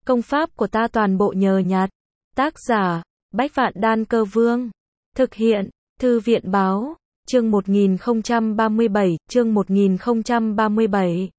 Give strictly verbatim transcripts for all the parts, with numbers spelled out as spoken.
Công pháp của ta toàn bộ nhờ nhặt. Tác giả, Bách Vạn Đan Cơ Vương. Thực hiện, Thư viện Báo. Chương một nghìn không trăm ba mươi bảy, chương một nghìn không trăm ba mươi bảy.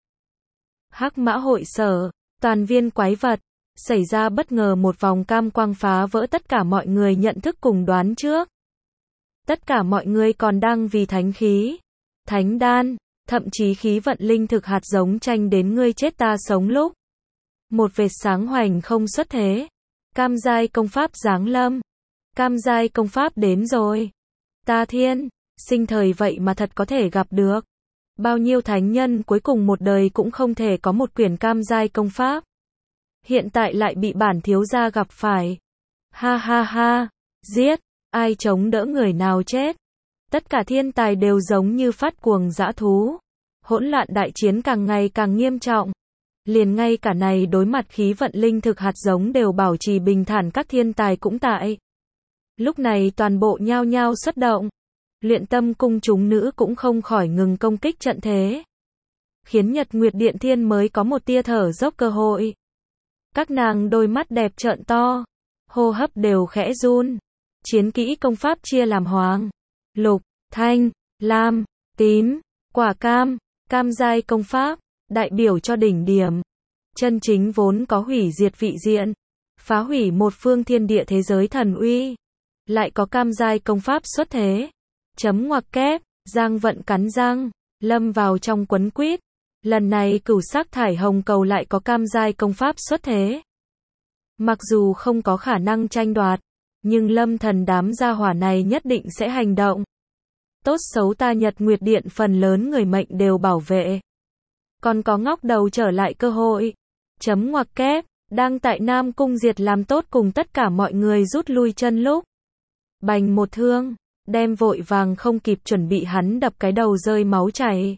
Hắc Mã Hội Sở, toàn viên quái vật. Xảy ra bất ngờ một vòng cam quang phá vỡ tất cả mọi người nhận thức cùng đoán trước. Tất cả mọi người còn đang vì thánh khí, thánh đan, thậm chí khí vận linh thực hạt giống tranh đến ngươi chết ta sống lúc. Một vệt sáng hoành không xuất thế. Cam giai công pháp giáng lâm. Cam giai công pháp đến rồi. Ta thiên, sinh thời vậy mà thật có thể gặp được. Bao nhiêu thánh nhân cuối cùng một đời cũng không thể có một quyển cam giai công pháp. Hiện tại lại bị bản thiếu gia gặp phải. Ha ha ha, giết, ai chống đỡ người nào chết. Tất cả thiên tài đều giống như phát cuồng dã thú. Hỗn loạn đại chiến càng ngày càng nghiêm trọng. Liền ngay cả này đối mặt khí vận linh thực hạt giống đều bảo trì bình thản các thiên tài cũng tại. Lúc này toàn bộ nhao nhao xuất động. Luyện tâm cung chúng nữ cũng không khỏi ngừng công kích trận thế. Khiến Nhật Nguyệt Điện Thiên mới có một tia thở dốc cơ hội. Các nàng đôi mắt đẹp trợn to. Hô hấp đều khẽ run. Chiến kỹ công pháp chia làm hoàng, lục, thanh, lam, tím, quả cam, cam giai công pháp, đại biểu cho đỉnh điểm. Chân chính vốn có hủy diệt vị diện, phá hủy một phương thiên địa thế giới thần uy. Lại có cam giai công pháp xuất thế. Chấm ngoặc kép, Giang Vận cắn răng, lâm vào trong quấn quýt. Lần này cửu sắc thải hồng cầu lại có cam giai công pháp xuất thế. Mặc dù không có khả năng tranh đoạt, nhưng lâm thần đám gia hỏa này nhất định sẽ hành động. Tốt xấu ta Nhật Nguyệt Điện phần lớn người mệnh đều bảo vệ. Còn có ngóc đầu trở lại cơ hội. Chấm ngoặc kép, đang tại Nam Cung Diệt làm tốt cùng tất cả mọi người rút lui chân lúc. Bành một thương, đem vội vàng không kịp chuẩn bị hắn đập cái đầu rơi máu chảy.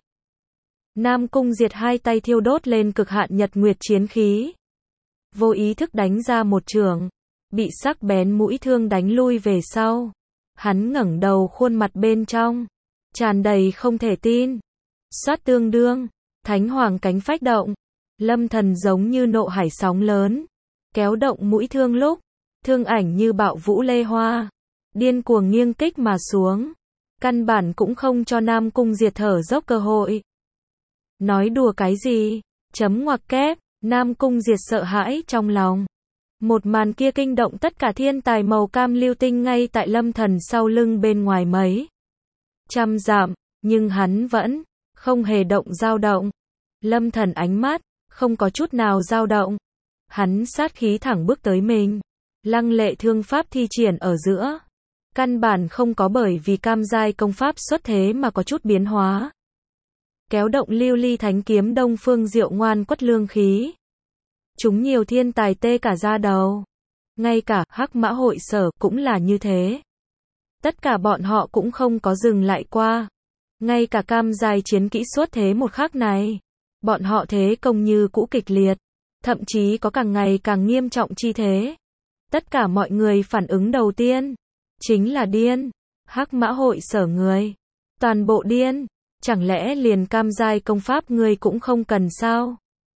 Nam Cung Diệt hai tay thiêu đốt lên cực hạn nhật nguyệt chiến khí. Vô ý thức đánh ra một chưởng, bị sắc bén mũi thương đánh lui về sau. Hắn ngẩng đầu khuôn mặt bên trong, tràn đầy không thể tin. Xoát tương đương, thánh hoàng cánh phách động. Lâm thần giống như nộ hải sóng lớn. Kéo động mũi thương lúc, thương ảnh như bạo vũ lê hoa. Điên cuồng nghiêng kích mà xuống. Căn bản cũng không cho Nam Cung Diệt thở dốc cơ hội. Nói đùa cái gì? Chấm ngoặc kép, Nam Cung Diệt sợ hãi trong lòng. Một màn kia kinh động tất cả thiên tài màu cam lưu tinh ngay tại lâm thần sau lưng bên ngoài mấy trăm dặm, nhưng hắn vẫn không hề động dao động. Lâm thần ánh mắt không có chút nào dao động. Hắn sát khí thẳng bước tới mình. Lăng lệ thương pháp thi triển ở giữa. Căn bản không có bởi vì cam giai công pháp xuất thế mà có chút biến hóa. Kéo động lưu ly thánh kiếm đông phương diệu ngoan quất lương khí. Chúng nhiều thiên tài tê cả da đầu. Ngay cả Hắc Mã Hội Sở cũng là như thế. Tất cả bọn họ cũng không có dừng lại qua. Ngay cả cam giai chiến kỹ xuất thế một khắc này. Bọn họ thế công như cũ kịch liệt. Thậm chí có càng ngày càng nghiêm trọng chi thế. Tất cả mọi người phản ứng đầu tiên. Chính là điên. Hắc Mã Hội Sở người. Toàn bộ điên. Chẳng lẽ liền cam giai công pháp ngươi cũng không cần sao?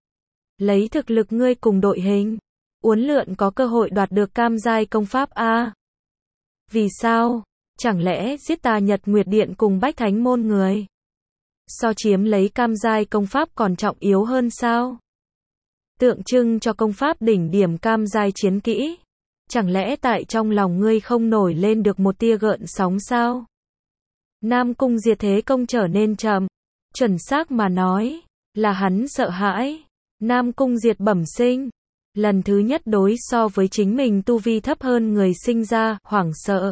Lấy thực lực ngươi cùng đội hình. Uốn lượn có cơ hội đoạt được cam giai công pháp a? Vì sao? Chẳng lẽ giết ta Nhật Nguyệt Điện cùng Bách Thánh môn người? So chiếm lấy cam giai công pháp còn trọng yếu hơn sao? Tượng trưng cho công pháp đỉnh điểm cam giai chiến kỹ. Chẳng lẽ tại trong lòng ngươi không nổi lên được một tia gợn sóng sao? Nam Cung Diệt thế công trở nên chậm. Chuẩn xác mà nói, là hắn sợ hãi. Nam Cung Diệt bẩm sinh. Lần thứ nhất đối so với chính mình tu vi thấp hơn người sinh ra, hoảng sợ.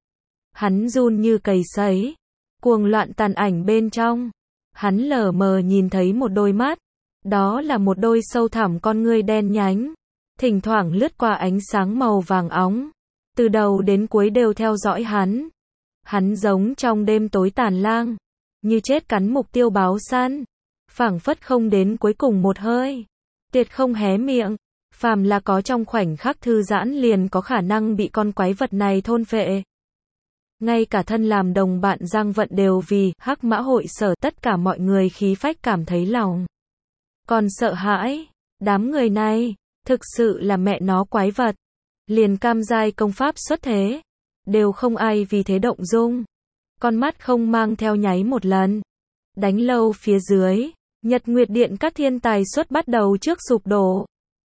Hắn run như cầy sấy. Cuồng loạn tàn ảnh bên trong. Hắn lờ mờ nhìn thấy một đôi mắt. Đó là một đôi sâu thẳm con ngươi đen nhánh. Thỉnh thoảng lướt qua ánh sáng màu vàng óng. Từ đầu đến cuối đều theo dõi hắn. Hắn giống trong đêm tối tàn lang. Như chết cắn mục tiêu báo săn. Phảng phất không đến cuối cùng một hơi. Tuyệt không hé miệng. Phàm là có trong khoảnh khắc thư giãn liền có khả năng bị con quái vật này thôn phệ. Ngay cả thân làm đồng bạn Giang Vận đều vì Hắc Mã Hội Sở tất cả mọi người khí phách cảm thấy lòng. Còn sợ hãi. Đám người này, Thực sự là mẹ nó quái vật. Liền cam giai công pháp xuất thế. Đều không ai vì thế động dung. Con mắt không mang theo nháy một lần. Đánh lâu phía dưới. Nhật Nguyệt Điện các thiên tài xuất bắt đầu trước sụp đổ.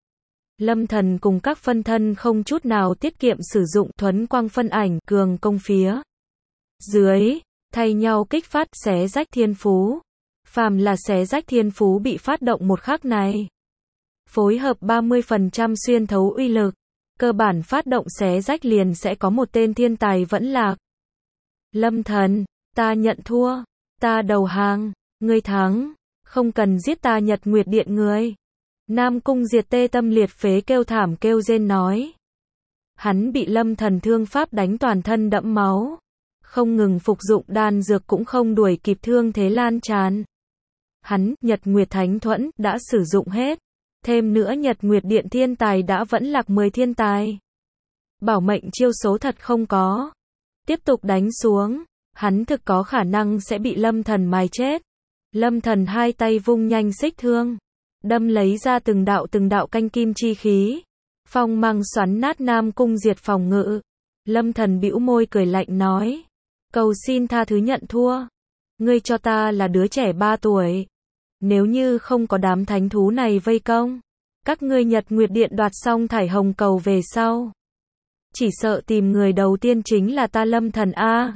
Lâm Thần cùng các phân thân không chút nào tiết kiệm sử dụng thuấn quang phân ảnh cường công phía dưới, thay nhau kích phát xé rách thiên phú. Phàm là xé rách thiên phú bị phát động một khắc này, phối hợp ba mươi phần trăm xuyên thấu uy lực, cơ bản phát động xé rách liền sẽ có một tên thiên tài vẫn lạc. Lâm Thần, ta nhận thua, ta đầu hàng, ngươi thắng, không cần giết ta Nhật Nguyệt Điện người. Nam Cung Diệt tê tâm liệt phế kêu thảm kêu rên nói. Hắn bị Lâm Thần thương pháp đánh toàn thân đẫm máu. Không ngừng phục dụng đan dược cũng không đuổi kịp thương thế lan tràn. Hắn, Nhật Nguyệt Thánh Thuẫn, đã sử dụng hết. Thêm nữa Nhật Nguyệt Điện thiên tài đã vẫn lạc mười thiên tài. Bảo mệnh chiêu số thật không có. Tiếp tục đánh xuống, hắn thực có khả năng sẽ bị Lâm Thần mài chết. Lâm Thần hai tay vung nhanh xích thương. Đâm lấy ra từng đạo từng đạo canh kim chi khí. Phong mang xoắn nát Nam Cung Diệt phòng ngự. Lâm Thần bĩu môi cười lạnh nói. Cầu xin tha thứ nhận thua. Ngươi cho ta là đứa trẻ ba tuổi. Nếu như không có đám thánh thú này vây công. Các ngươi Nhật Nguyệt Điện đoạt xong thải hồng cầu về sau. Chỉ sợ tìm người đầu tiên chính là ta Lâm Thần A.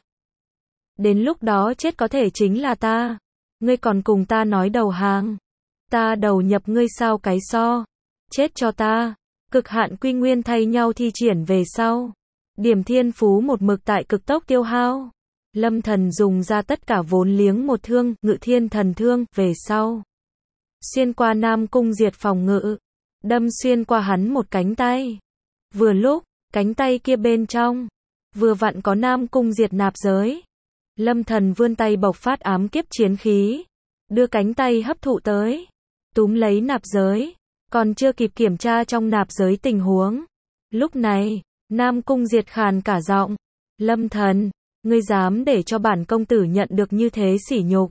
Đến lúc đó chết có thể chính là ta. Ngươi còn cùng ta nói đầu hàng. Ta đầu nhập ngươi sao cái so. Chết cho ta. Cực hạn quy nguyên thay nhau thi triển về sau. Điểm thiên phú một mực tại cực tốc tiêu hao. Lâm Thần dùng ra tất cả vốn liếng một thương, ngự thiên thần thương, về sau. Xuyên qua Nam Cung Diệt phòng ngự. Đâm xuyên qua hắn một cánh tay. Vừa lúc, cánh tay kia bên trong. Vừa vặn có Nam Cung Diệt nạp giới. Lâm Thần vươn tay bộc phát ám kiếp chiến khí. Đưa cánh tay hấp thụ tới. Túm lấy nạp giới. Còn chưa kịp kiểm tra trong nạp giới tình huống. Lúc này, Nam Cung Diệt khàn cả giọng. Lâm Thần, ngươi dám để cho bản công tử nhận được như thế sỉ nhục.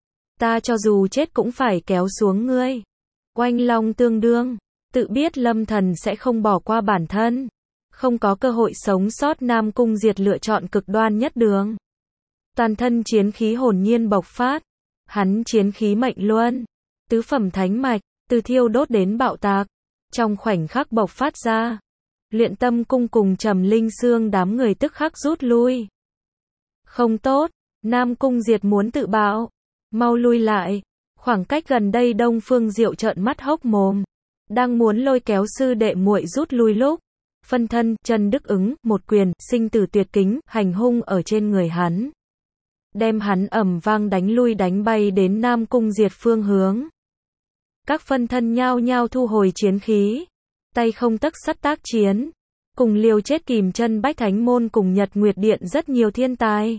Ta cho dù chết cũng phải kéo xuống ngươi. Oanh long tương đương. Tự biết Lâm Thần sẽ không bỏ qua bản thân. Không có cơ hội sống sót, Nam Cung Diệt lựa chọn cực đoan nhất đường. Toàn thân chiến khí hồn nhiên bộc phát. Hắn chiến khí mệnh luân. Tứ phẩm thánh mạch, từ thiêu đốt đến bạo tạc. Trong khoảnh khắc bộc phát ra. Luyện Tâm Cung cùng Trầm Linh Xương đám người tức khắc rút lui. Không tốt, Nam Cung Diệt muốn tự bạo. Mau lui lại. Khoảng cách gần đây Đông Phương Diệu trợn mắt hốc mồm. Đang muốn lôi kéo sư đệ muội rút lui lúc. Phân thân, Trần Đức Ứng, một quyền, sinh tử tuyệt kính, hành hung ở trên người hắn. Đem hắn ầm vang đánh lui đánh bay đến Nam Cung Diệt phương hướng. Các phân thân nhao nhao thu hồi chiến khí. Tay không tấc sắt tác chiến. Cùng liều chết kìm chân Bách Thánh Môn cùng Nhật Nguyệt Điện rất nhiều thiên tài.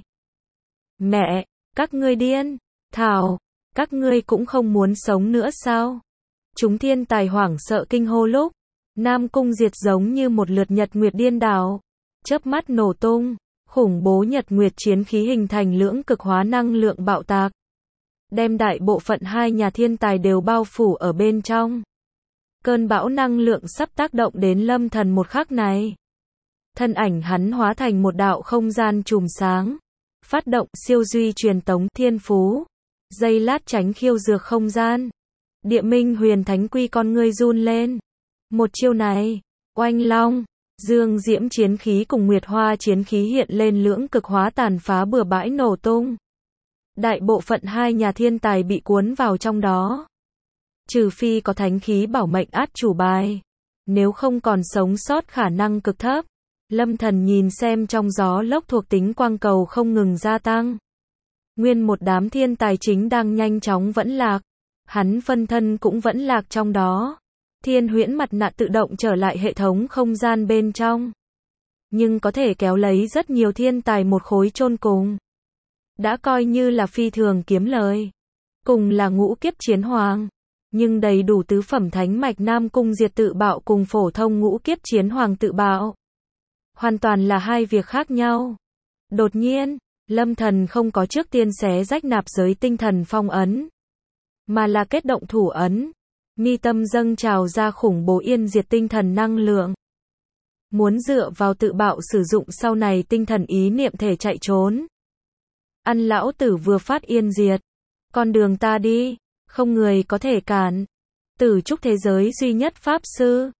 Mẹ, các ngươi điên. Thảo, các ngươi cũng không muốn sống nữa sao? Chúng thiên tài hoảng sợ kinh hô lúc. Nam Cung Diệt giống như một lượt Nhật Nguyệt điên đảo. Chớp mắt nổ tung. Khủng bố Nhật Nguyệt chiến khí hình thành lưỡng cực hóa năng lượng bạo tạc. Đem đại bộ phận hai nhà thiên tài đều bao phủ ở bên trong. Cơn bão năng lượng sắp tác động đến Lâm Thần một khắc này. Thân ảnh hắn hóa thành một đạo không gian chùm sáng. Phát động siêu duy truyền tống thiên phú. Giây lát tránh khiêu dược không gian. Địa Minh Huyền Thánh Quy con ngươi run lên. Một chiêu này, oanh long, dương diễm chiến khí cùng nguyệt hoa chiến khí hiện lên lưỡng cực hóa tàn phá bừa bãi nổ tung. Đại bộ phận hai nhà thiên tài bị cuốn vào trong đó. Trừ phi có thánh khí bảo mệnh át chủ bài. Nếu không còn sống sót khả năng cực thấp. Lâm Thần nhìn xem trong gió lốc thuộc tính quang cầu không ngừng gia tăng. Nguyên một đám thiên tài chính đang nhanh chóng vẫn lạc. Hắn phân thân cũng vẫn lạc trong đó. Thiên huyễn mặt nạ tự động trở lại hệ thống không gian bên trong. Nhưng có thể kéo lấy rất nhiều thiên tài một khối chôn cùng. Đã coi như là phi thường kiếm lời. Cùng là ngũ kiếp chiến hoàng. Nhưng đầy đủ tứ phẩm thánh mạch Nam Cung Diệt tự bạo cùng phổ thông ngũ kiếp chiến hoàng tự bạo. Hoàn toàn là hai việc khác nhau. Đột nhiên, Lâm Thần không có trước tiên xé rách nạp giới tinh thần phong ấn. Mà là kết động thủ ấn. Mi tâm dâng trào ra khủng bố yên diệt tinh thần năng lượng. Muốn dựa vào tự bạo sử dụng sau này tinh thần ý niệm thể chạy trốn. Ăn lão tử vừa phát yên diệt. Con đường ta đi, không người có thể cản. Tử trúc thế giới duy nhất pháp sư.